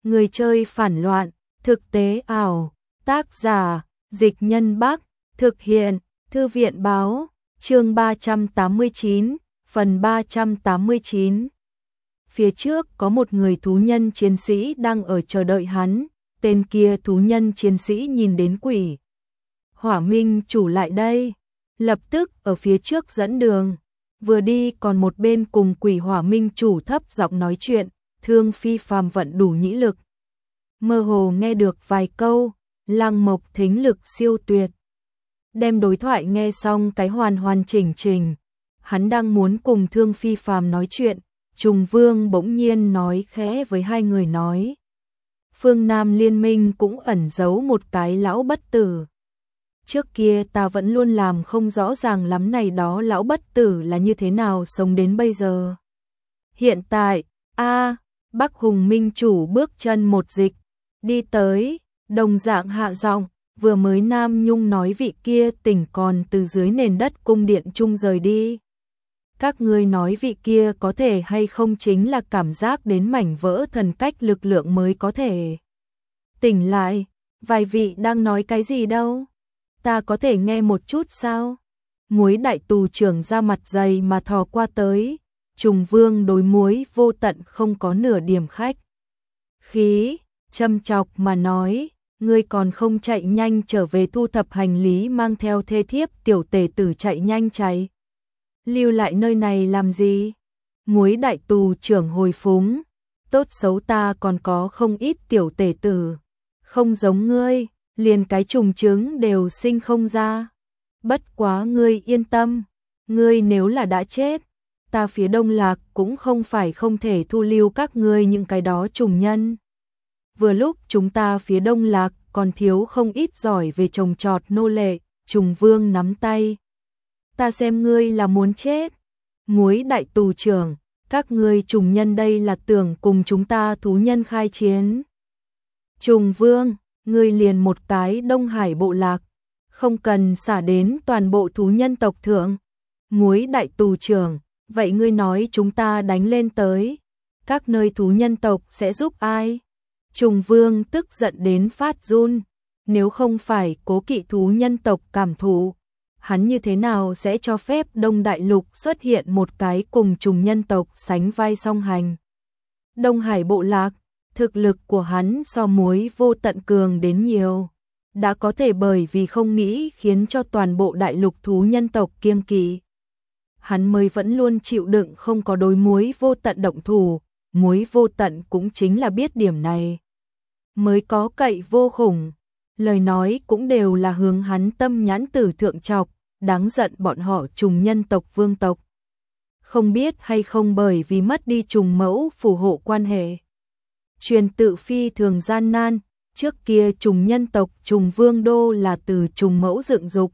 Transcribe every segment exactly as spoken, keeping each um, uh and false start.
Người chơi phản loạn, thực tế ảo, tác giả, Dịch Nhân Bắc, thực hiện, Thư viện báo, chương ba trăm tám mươi chín, phần ba trăm tám mươi chín. Phía trước có một người thú nhân chiến sĩ đang ở chờ đợi hắn, tên kia thú nhân chiến sĩ nhìn đến quỷ Hỏa Minh chủ lại đây, lập tức ở phía trước dẫn đường, vừa đi còn một bên cùng quỷ Hỏa Minh chủ thấp giọng nói chuyện, Thương Phi phàm vận đủ nhĩ lực. Mơ hồ nghe được vài câu, Lăng Mộc thính lực siêu tuyệt. Đem đối thoại nghe xong cái hoàn hoàn chỉnh chỉnh, hắn đang muốn cùng Thương Phi phàm nói chuyện, Trùng Vương bỗng nhiên nói khẽ với hai người nói. Phương Nam liên minh cũng ẩn giấu một cái lão bất tử. Trước kia ta vẫn luôn làm không rõ ràng lắm này đó lão bất tử là như thế nào sống đến bây giờ. Hiện tại, a Bắc Hùng Minh chủ bước chân một dịch, đi tới, đồng dạng hạ giọng, vừa mới Nam Nhung nói vị kia tỉnh còn từ dưới nền đất cung điện trung rời đi. Các ngươi nói vị kia có thể hay không chính là cảm giác đến mảnh vỡ thần cách lực lượng mới có thể tỉnh lại, vài vị đang nói cái gì đâu? Ta có thể nghe một chút sao? Muối đại tù trưởng ra mặt dày mà thò qua tới, Trùng Vương đối muối vô tận không có nửa điểm khách khí, châm chọc mà nói, ngươi còn không chạy nhanh trở về thu thập hành lý mang theo thê thiếp tiểu tể tử chạy nhanh chạy. Lưu lại nơi này làm gì? Muối đại tù trưởng hồi phúng, tốt xấu ta còn có không ít tiểu tể tử, không giống ngươi, liền cái trùng trứng đều sinh không ra. Bất quá ngươi yên tâm, ngươi nếu là đã chết, ta phía Đông Lạc cũng không phải không thể thu lưu các ngươi những cái đó trùng nhân. Vừa lúc chúng ta phía Đông Lạc còn thiếu không ít giỏi về trồng trọt nô lệ, Trùng Vương nắm tay. Ta xem ngươi là muốn chết. Muối đại tù trưởng, các ngươi trùng nhân đây là tưởng cùng chúng ta thú nhân khai chiến. Trùng Vương, ngươi liền một cái Đông Hải bộ lạc, không cần xả đến toàn bộ thú nhân tộc thượng. Muối đại tù trưởng, vậy ngươi nói chúng ta đánh lên tới, các nơi thú nhân tộc sẽ giúp ai? Trùng Vương tức giận đến phát run, nếu không phải cố kỵ thú nhân tộc cảm thụ, hắn như thế nào sẽ cho phép Đông Đại Lục xuất hiện một cái cùng trùng nhân tộc sánh vai song hành. Đông Hải bộ lạc, thực lực của hắn so muối vô tận cường đến nhiều, đã có thể bởi vì không nghĩ khiến cho toàn bộ đại lục thú nhân tộc kiêng kỵ. Hắn mới vẫn luôn chịu đựng không có đối muối vô tận động thủ, muối vô tận cũng chính là biết điểm này. Mới có cậy vô khủng, lời nói cũng đều là hướng hắn tâm nhãn tử thượng chọc, đáng giận bọn họ trùng nhân tộc vương tộc. Không biết hay không bởi vì mất đi trùng mẫu phù hộ quan hệ. Truyền tự phi thường gian nan, trước kia trùng nhân tộc trùng vương đô là từ trùng mẫu dựng dục.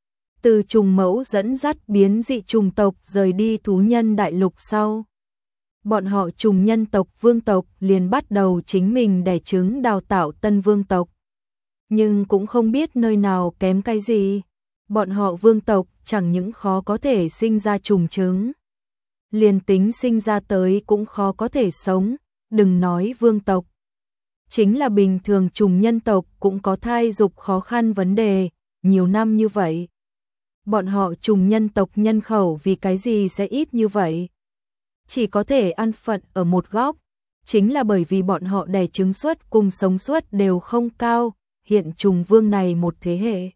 Từ trùng mẫu dẫn dắt biến dị trùng tộc rời đi thú nhân đại lục sau. Bọn họ trùng nhân tộc vương tộc liền bắt đầu chính mình đẻ trứng đào tạo tân vương tộc. Nhưng cũng không biết nơi nào kém cái gì. Bọn họ vương tộc chẳng những khó có thể sinh ra trùng trứng, liền tính sinh ra tới cũng khó có thể sống, đừng nói vương tộc. Chính là bình thường trùng nhân tộc cũng có thai dục khó khăn vấn đề, nhiều năm như vậy. Bọn họ trùng nhân tộc nhân khẩu vì cái gì sẽ ít như vậy? Chỉ có thể ăn phận ở một góc, chính là bởi vì bọn họ đẻ trứng suất cùng sống suất đều không cao, hiện trùng vương này một thế hệ.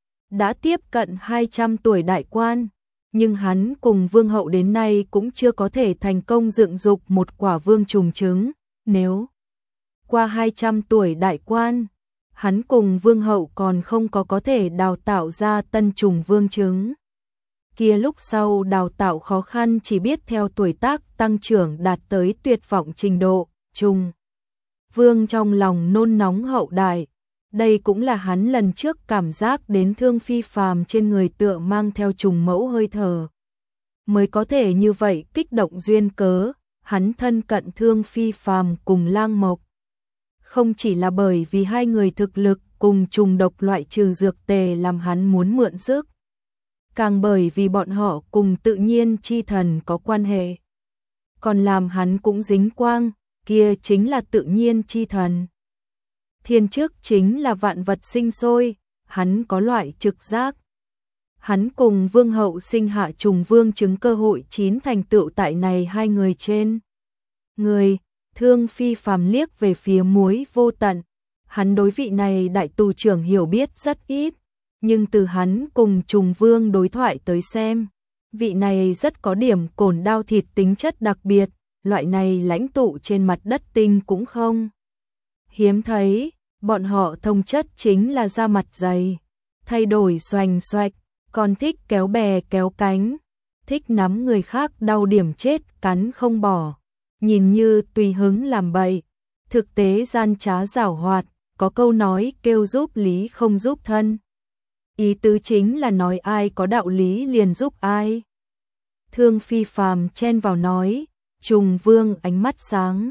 Đã tiếp cận hai trăm tuổi đại quan, nhưng hắn cùng vương hậu đến nay cũng chưa có thể thành công dựng dục một quả vương trùng trứng. Nếu qua hai trăm tuổi đại quan, hắn cùng vương hậu còn không có có thể đào tạo ra tân trùng vương trứng. Kia lúc sau đào tạo khó khăn chỉ biết theo tuổi tác tăng trưởng đạt tới tuyệt vọng trình độ, trùng vương trong lòng nôn nóng hậu đại. Đây cũng là hắn lần trước cảm giác đến Thương Phi phàm trên người tựa mang theo trùng mẫu hơi thở. Mới có thể như vậy kích động duyên cớ, hắn thân cận Thương Phi phàm cùng Lang Mộc. Không chỉ là bởi vì hai người thực lực cùng trùng độc loại trừ dược tề làm hắn muốn mượn sức. Càng bởi vì bọn họ cùng tự nhiên chi thần có quan hệ. Còn làm hắn cũng dính quang, kia chính là tự nhiên chi thần. Thiên chức chính là vạn vật sinh sôi, hắn có loại trực giác. Hắn cùng vương hậu sinh hạ trùng vương chứng cơ hội chín thành tựu tại này hai người trên. Người, Thương Phi phàm liếc về phía Muối Vô Tận. Hắn đối vị này đại tù trưởng hiểu biết rất ít, nhưng từ hắn cùng trùng vương đối thoại tới xem, vị này rất có điểm cồn đao thịt tính chất đặc biệt, loại này lãnh tụ trên mặt đất tinh cũng không hiếm thấy, bọn họ thông chất chính là da mặt dày, thay đổi xoành xoạch, còn thích kéo bè kéo cánh, thích nắm người khác đau điểm chết cắn không bỏ, nhìn như tùy hứng làm bậy, thực tế gian trá giảo hoạt, có câu nói kêu giúp lý không giúp thân. Ý tứ chính là nói ai có đạo lý liền giúp ai. Thương Phi phàm chen vào nói, trùng vương ánh mắt sáng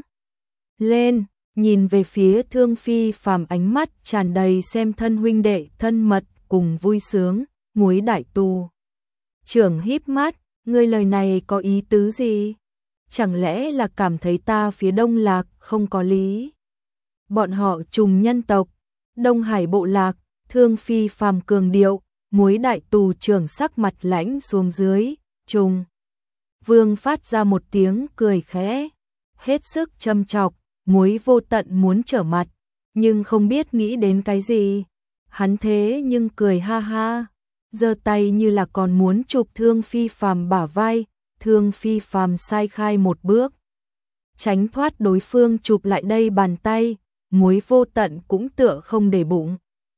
lên, nhìn về phía Thương Phi phàm ánh mắt tràn đầy xem thân huynh đệ thân mật cùng vui sướng, Muối đại tù trưởng híp mắt, ngươi lời này có ý tứ gì? Chẳng lẽ là cảm thấy ta phía Đông Lạc không có lý? Bọn họ trùng nhân tộc, Đông Hải bộ lạc, Thương Phi phàm cường điệu, Muối đại tù trưởng sắc mặt lãnh xuống dưới, trùng. Vương phát ra một tiếng cười khẽ, hết sức châm chọc, Muối Vô Tận muốn trở mặt, nhưng không biết nghĩ đến cái gì. Hắn thế nhưng cười ha ha, giơ tay như là còn muốn chụp Thương Phi phàm bả vai, Thương Phi phàm sai khai một bước, tránh thoát đối phương chụp lại đây bàn tay, Muối Vô Tận cũng tựa không để bụng.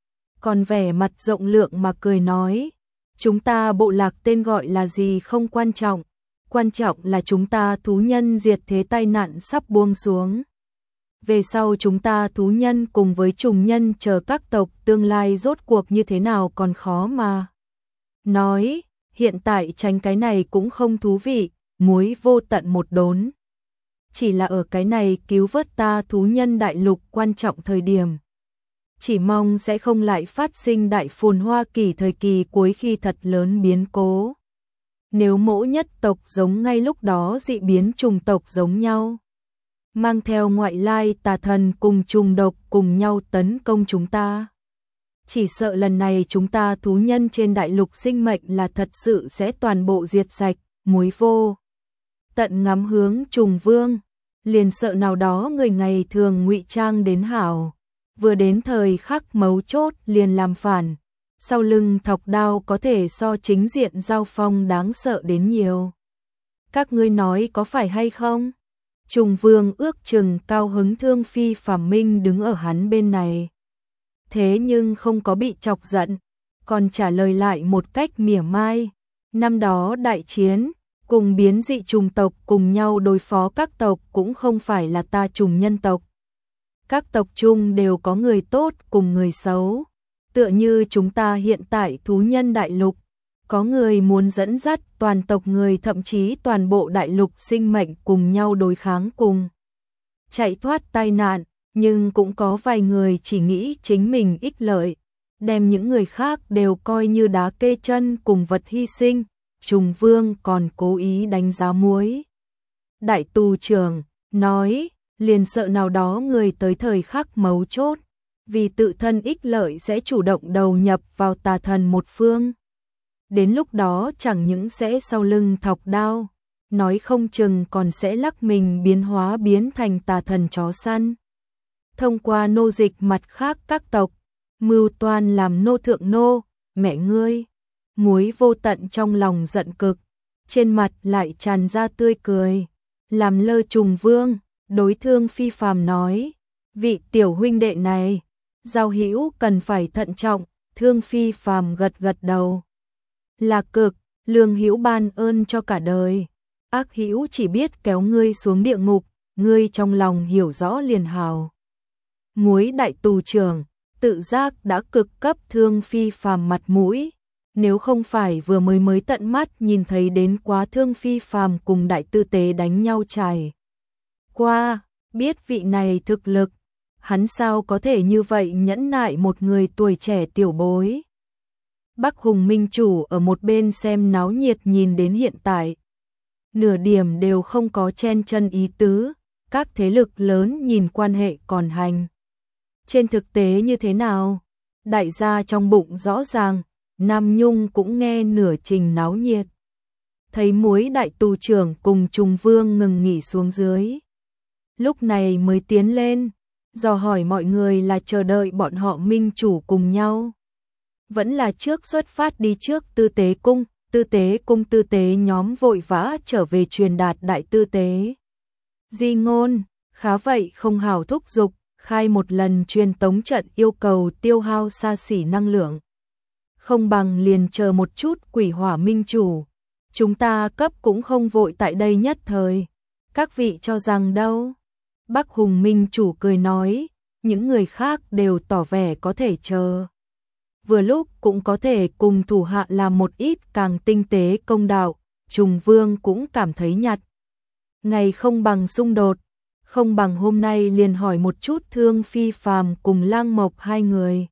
Còn vẻ mặt rộng lượng mà cười nói, chúng ta bộ lạc tên gọi là gì không quan trọng, quan trọng là chúng ta thú nhân diệt thế tai nạn sắp buông xuống. Về sau chúng ta thú nhân cùng với trùng nhân chờ các tộc tương lai rốt cuộc như thế nào còn khó mà nói, hiện tại tránh cái này cũng không thú vị, Muối Vô Tận một đốn. Chỉ là ở cái này cứu vớt ta thú nhân đại lục quan trọng thời điểm. Chỉ mong sẽ không lại phát sinh đại phồn hoa kỳ thời kỳ cuối khi thật lớn biến cố. Nếu mỗi nhất tộc giống ngay lúc đó dị biến trùng tộc giống nhau, mang theo ngoại lai tà thần cùng trùng độc cùng nhau tấn công chúng ta. Chỉ sợ lần này chúng ta thú nhân trên đại lục sinh mệnh là thật sự sẽ toàn bộ diệt sạch, Muối Vô Tận ngắm hướng trùng vương, liền sợ nào đó người ngày thường ngụy trang đến hảo, vừa đến thời khắc mấu chốt liền làm phản, sau lưng thọc đao có thể so chính diện giao phong đáng sợ đến nhiều. Các ngươi nói có phải hay không? Trùng vương ước chừng cao hứng Thương Phi phàm minh đứng ở hắn bên này. Thế nhưng không có bị chọc giận, còn trả lời lại một cách mỉa mai. Năm đó đại chiến, cùng biến dị trùng tộc cùng nhau đối phó các tộc cũng không phải là ta trùng nhân tộc. Các tộc chung đều có người tốt cùng người xấu. Tựa như chúng ta hiện tại thú nhân đại lục, có người muốn dẫn dắt toàn tộc người thậm chí toàn bộ đại lục sinh mệnh cùng nhau đối kháng cùng chạy thoát tai nạn, nhưng cũng có vài người chỉ nghĩ chính mình ích lợi, đem những người khác đều coi như đá kê chân cùng vật hy sinh. Trùng vương còn cố ý đánh giá Muối đại tù trưởng, nói liền sợ nào đó người tới thời khắc mấu chốt, vì tự thân ích lợi sẽ chủ động đầu nhập vào tà thần một phương. Đến lúc đó chẳng những sẽ sau lưng thọc đao, nói không chừng còn sẽ lắc mình biến hóa biến thành tà thần chó săn. Thông qua nô dịch mặt khác các tộc, mưu toan làm nô thượng nô, mẹ ngươi. Muối Vô Tận trong lòng giận cực, trên mặt lại tràn ra tươi cười, làm lơ trùng vương, đối Thương Phi phàm nói, vị tiểu huynh đệ này, giao hữu cần phải thận trọng. Thương Phi phàm gật gật đầu. Là cực, lương hữu ban ơn cho cả đời, ác hữu chỉ biết kéo ngươi xuống địa ngục, ngươi trong lòng hiểu rõ liền hào. Muối đại tù trưởng, tự giác đã cực cấp Thương Phi phàm mặt mũi. Nếu không phải vừa mới mới tận mắt nhìn thấy đến quá Thương Phi phàm cùng đại tư tế đánh nhau trải qua, biết vị này thực lực, hắn sao có thể như vậy nhẫn nại một người tuổi trẻ tiểu bối. Bắc Hùng Minh Chủ ở một bên xem náo nhiệt nhìn đến hiện tại, nửa điểm đều không có chen chân ý tứ, các thế lực lớn nhìn quan hệ còn hành. Trên thực tế như thế nào? Đại gia trong bụng rõ ràng, Nam Nhung cũng nghe nửa trình náo nhiệt. Thấy muối đại tù trưởng cùng Trùng Vương ngừng nghỉ xuống dưới. Lúc này mới tiến lên, dò hỏi mọi người là chờ đợi bọn họ minh chủ cùng nhau. Vẫn là trước xuất phát đi trước tư tế cung, tư tế cung tư tế nhóm vội vã trở về truyền đạt đại tư tế. Di ngôn, khá vậy không hào thúc giục, khai một lần truyền tống trận yêu cầu tiêu hao xa xỉ năng lượng. Không bằng liền chờ một chút quỷ hỏa minh chủ. Chúng ta cấp cũng không vội tại đây nhất thời. Các vị cho rằng đâu? Bắc Hùng minh chủ cười nói, những người khác đều tỏ vẻ có thể chờ. Vừa lúc cũng có thể cùng thủ hạ làm một ít càng tinh tế công đạo, Trùng Vương cũng cảm thấy nhạt. Ngày không bằng xung đột, không bằng hôm nay liền hỏi một chút Thương Phi Phàm cùng Lang Mộc hai người.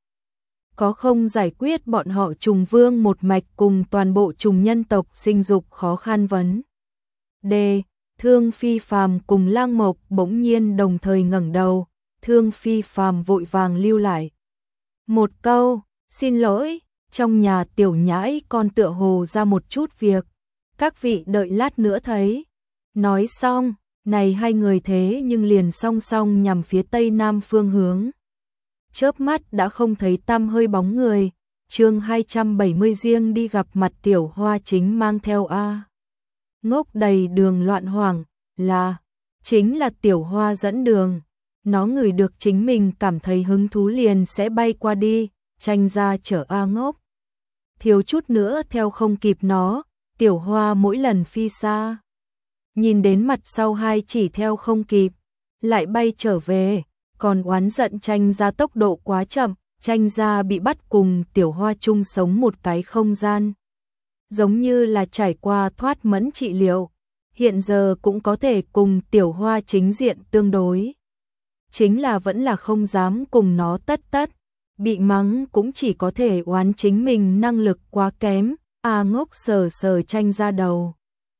Có không giải quyết bọn họ Trùng Vương một mạch cùng toàn bộ trùng nhân tộc sinh dục khó khăn vấn. D. Thương Phi Phàm cùng Lang Mộc bỗng nhiên đồng thời ngẩng đầu, Thương Phi Phàm vội vàng lưu lại. Một câu, xin lỗi, trong nhà tiểu nhãi con tựa hồ ra một chút việc, các vị đợi lát nữa thấy. Nói xong, này hai người thế nhưng liền song song nhằm phía tây nam phương hướng. Chớp mắt đã không thấy tăm hơi bóng người, chương hai trăm bảy mươi riêng đi gặp mặt Tiểu Hoa chính mang theo A. Ngốc đầy đường loạn hoảng, là, chính là Tiểu Hoa dẫn đường. Nó ngửi được chính mình cảm thấy hứng thú liền sẽ bay qua đi, tranh ra chở A Ngốc. Thiếu chút nữa theo không kịp nó, Tiểu Hoa mỗi lần phi xa. Nhìn đến mặt sau hai chỉ theo không kịp, lại bay trở về, còn oán giận tranh ra tốc độ quá chậm, tranh ra bị bắt cùng Tiểu Hoa chung sống một cái không gian. Giống như là trải qua thoát mẫn trị liệu, hiện giờ cũng có thể cùng Tiểu Hoa chính diện tương đối. Chính là vẫn là không dám cùng nó tất tất, bị mắng cũng chỉ có thể oán chính mình năng lực quá kém, A Ngốc sờ sờ tranh ra đầu.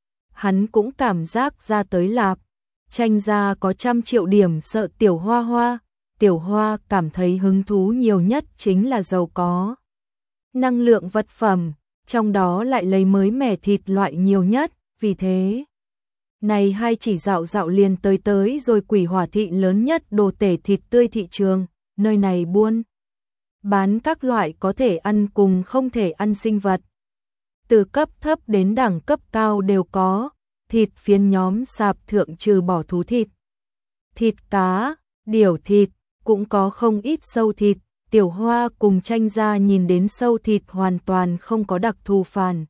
Hắn cũng cảm giác ra tới lạp, tranh ra có trăm triệu điểm sợ Tiểu Hoa Hoa, Tiểu Hoa cảm thấy hứng thú nhiều nhất chính là giàu có. Năng lượng vật phẩm, trong đó lại lấy mới mẻ thịt loại nhiều nhất, vì thế. Này hai chỉ dạo dạo liền tới tới rồi quỷ hỏa thị lớn nhất đồ tể thịt tươi thị trường, nơi này buôn. Bán các loại có thể ăn cùng không thể ăn sinh vật. Từ cấp thấp đến đẳng cấp cao đều có, thịt phiến nhóm sạp thượng trừ bỏ thú thịt. Thịt cá, điểu thịt, cũng có không ít sâu thịt, Tiểu Hoa cùng tranh ra nhìn đến sâu thịt hoàn toàn không có đặc thù phản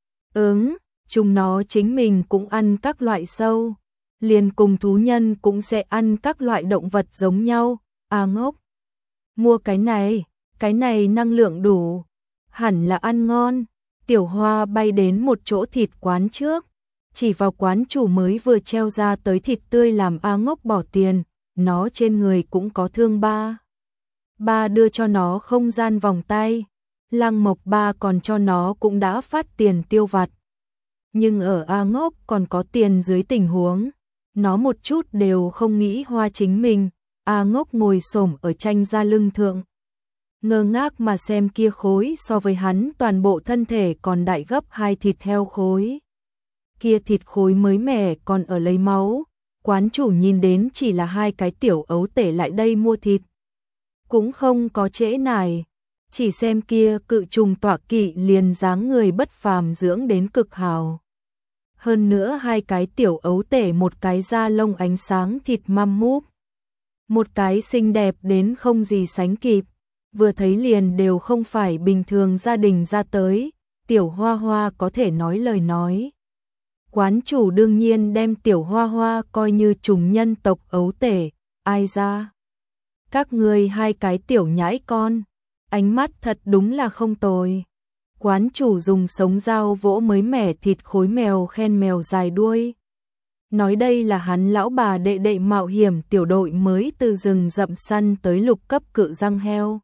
ứng, chúng nó chính mình cũng ăn các loại sâu, liền cùng thú nhân cũng sẽ ăn các loại động vật giống nhau. A Ngốc, mua cái này, cái này năng lượng đủ, hẳn là ăn ngon. Tiểu Hoa bay đến một chỗ thịt quán trước, chỉ vào quán chủ mới vừa treo ra tới thịt tươi làm A Ngốc bỏ tiền, nó trên người cũng có thương ba. Ba đưa cho nó không gian vòng tay, Lang Mộc ba còn cho nó cũng đã phát tiền tiêu vặt. Nhưng ở A Ngốc còn có tiền dưới tình huống, nó một chút đều không nghĩ hoa chính mình. A Ngốc ngồi xổm ở tranh ra lưng thượng, ngơ ngác mà xem kia khối so với hắn toàn bộ thân thể còn đại gấp hai thịt heo khối. Kia thịt khối mới mẻ còn ở lấy máu, quán chủ nhìn đến chỉ là hai cái tiểu ấu tể lại đây mua thịt. Cũng không có trễ nải, chỉ xem kia cự trùng tọa kỵ liền dáng người bất phàm dưỡng đến cực hào. Hơn nữa hai cái tiểu ấu tể một cái da lông ánh sáng thịt măm múp, một cái xinh đẹp đến không gì sánh kịp, vừa thấy liền đều không phải bình thường gia đình ra tới, Tiểu Hoa Hoa có thể nói lời nói. Quán chủ đương nhiên đem Tiểu Hoa Hoa coi như trùng nhân tộc ấu tể, ai ra? Các ngươi hai cái tiểu nhãi con, ánh mắt thật đúng là không tồi. Quán chủ dùng sống dao vỗ mới mẻ thịt khối mèo khen mèo dài đuôi. Nói đây là hắn lão bà đệ đệ mạo hiểm tiểu đội mới từ rừng rậm săn tới lục cấp cự răng heo.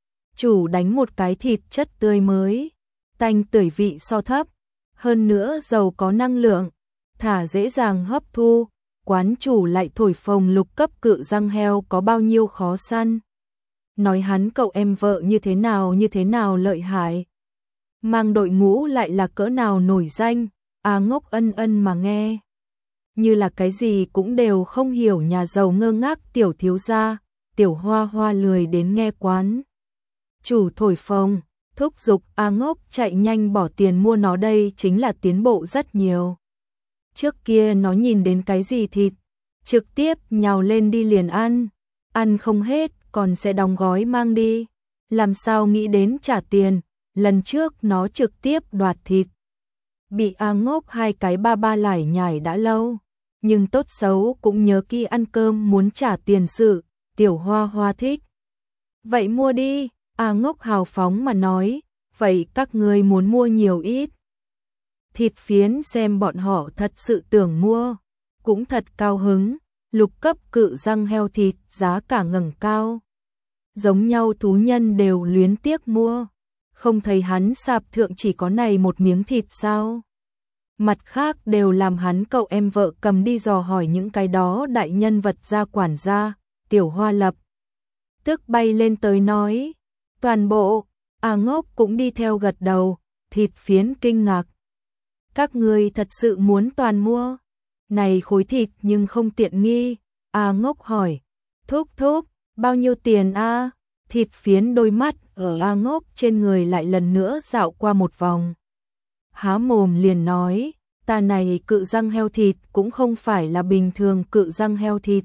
Chủ đánh một cái thịt chất tươi mới, tanh tưởi vị so thấp, hơn nữa giàu có năng lượng, thả dễ dàng hấp thu, quán chủ lại thổi phồng lục cấp cự răng heo có bao nhiêu khó săn. Nói hắn cậu em vợ như thế nào như thế nào lợi hại. Mang đội ngũ lại là cỡ nào nổi danh, A Ngốc ân ân mà nghe. Như là cái gì cũng đều không hiểu, nhà giàu ngơ ngác tiểu thiếu gia, tiểu hoa hoa lười đến nghe quán chủ thổi phồng, thúc giục A Ngốc chạy nhanh bỏ tiền mua nó, đây chính là tiến bộ rất nhiều. Trước kia nó nhìn đến cái gì thịt, trực tiếp nhào lên đi liền ăn, ăn không hết còn sẽ đóng gói mang đi, làm sao nghĩ đến trả tiền, lần trước nó trực tiếp đoạt thịt. Bị A Ngốc hai cái ba ba lải nhải đã lâu, nhưng tốt xấu cũng nhớ kỹ ăn cơm muốn trả tiền sự, tiểu hoa hoa thích. Vậy mua đi, A Ngốc hào phóng mà nói, vậy các ngươi muốn mua nhiều ít? Thịt phiến xem bọn họ thật sự tưởng mua, cũng thật cao hứng, lục cấp cự răng heo thịt giá cả ngẩng cao. Giống nhau thú nhân đều luyến tiếc mua, không thấy hắn sạp thượng chỉ có này một miếng thịt sao? Mặt khác đều làm hắn cậu em vợ cầm đi dò hỏi những cái đó đại nhân vật gia quản gia, tiểu hoa lập. Tức bay lên tới nói, toàn bộ, A Ngốc cũng đi theo gật đầu, thịt phiến kinh ngạc. Các người thật sự muốn toàn mua? Này khối thịt nhưng không tiện nghi, A Ngốc hỏi, thúc thúc, bao nhiêu tiền a? Thịt phiến đôi mắt ở A Ngốc trên người lại lần nữa dạo qua một vòng. Há mồm liền nói, ta này cự răng heo thịt cũng không phải là bình thường cự răng heo thịt.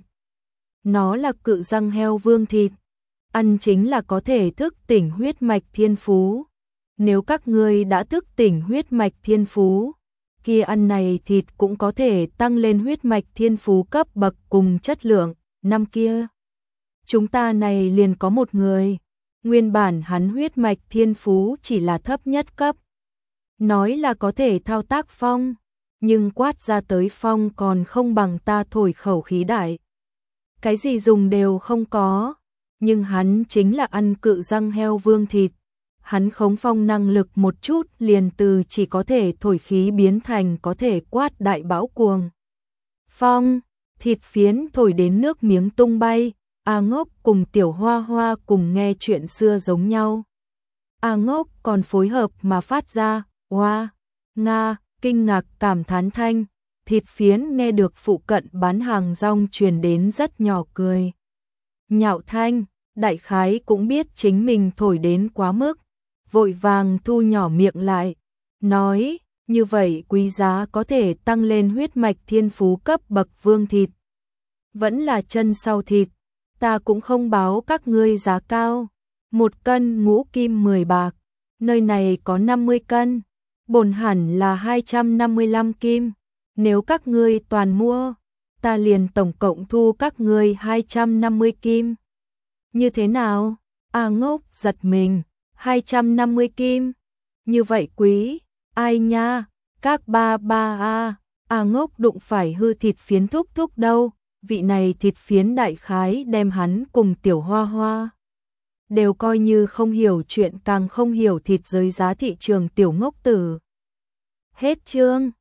Nó là cự răng heo vương thịt, ăn chính là có thể thức tỉnh huyết mạch thiên phú. Nếu các ngươi đã thức tỉnh huyết mạch thiên phú, kia ăn này thịt cũng có thể tăng lên huyết mạch thiên phú cấp bậc cùng chất lượng. Năm kia, chúng ta này liền có một người, nguyên bản hắn huyết mạch thiên phú chỉ là thấp nhất cấp. Nói là có thể thao tác phong, nhưng quát ra tới phong còn không bằng ta thổi khẩu khí đại. Cái gì dùng đều không có, nhưng hắn chính là ăn cự răng heo vương thịt. Hắn khống phong năng lực một chút liền từ chỉ có thể thổi khí biến thành có thể quát đại bão cuồng. Phong, thịt phiến thổi đến nước miếng tung bay, A Ngốc cùng tiểu hoa hoa cùng nghe chuyện xưa giống nhau. A Ngốc còn phối hợp mà phát ra, hoa, nga, kinh ngạc cảm thán thanh, thịt phiến nghe được phụ cận bán hàng rong truyền đến rất nhỏ cười. Nhạo thanh, đại khái cũng biết chính mình thổi đến quá mức, vội vàng thu nhỏ miệng lại, nói, như vậy quý giá có thể tăng lên huyết mạch thiên phú cấp bậc vương thịt. Vẫn là chân sau thịt, ta cũng không báo các ngươi giá cao, một cân ngũ kim mười bạc, nơi này có năm mươi cân, bổn hẳn là hai trăm năm mươi lăm kim, nếu các ngươi toàn mua, ta liền tổng cộng thu các ngươi hai trăm năm mươi kim. Như thế nào? A Ngốc giật mình, hai trăm năm mươi kim, như vậy quý, ai nha, các ba ba a, A Ngốc đụng phải hư thịt phiến thúc thúc đâu, vị này thịt phiến đại khái đem hắn cùng tiểu hoa hoa. Đều coi như không hiểu chuyện, càng không hiểu thịt giới giá thị trường tiểu ngốc tử. Hết chương.